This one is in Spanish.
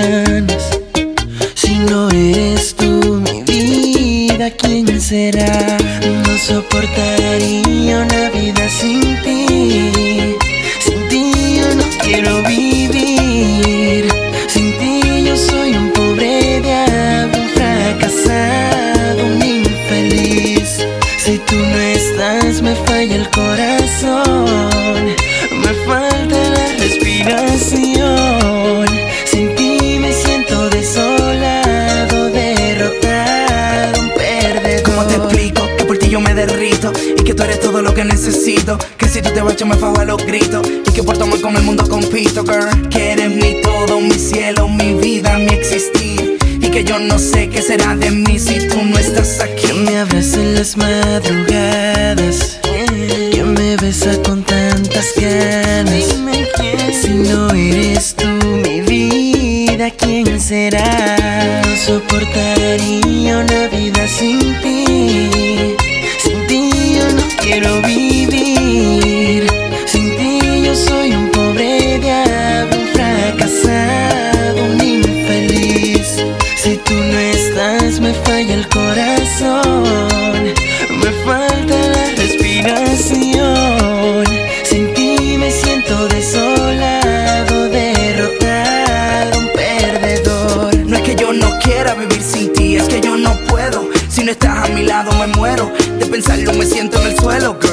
ganas. Si no eres tú, mi vida, ¿quién será? No soportaría una vida sin ti. Sin ti yo no quiero vivir. Sin ti yo soy un pobre diablo, un fracasado, un infeliz. Si tú no estás me falla el corazón, me falta la respiración. Sin ti me siento desolado, derrotado, un perdedor. ¿Cómo te explico? Que por ti yo me derrito y que tú eres todo lo que necesito. Que si tú te vas yo me fajo a los gritos y que por tu amor con el mundo compito, girl. Que eres mi todo, mi cielo, mi vida, mi existir. Y que yo no sé qué será de mí si tú no estás aquí. Que me abraza en las madrugadas, que me besa con tantas ganas. Si no eres tú, mi vida, ¿quién será? No soportaría una vida sin ti. Sin ti yo no quiero vivir. Sin ti yo soy un pobre diablo, un fracasado, un infeliz. Si tú no estás me falla el corazón, me falta la respiración. Sin ti me siento desolado, derrotado, un perdedor. No es que yo no quiera vivir sin ti, es que yo no puedo. Si no estás a mi lado me muero, de pensarlo me siento en el suelo, girl.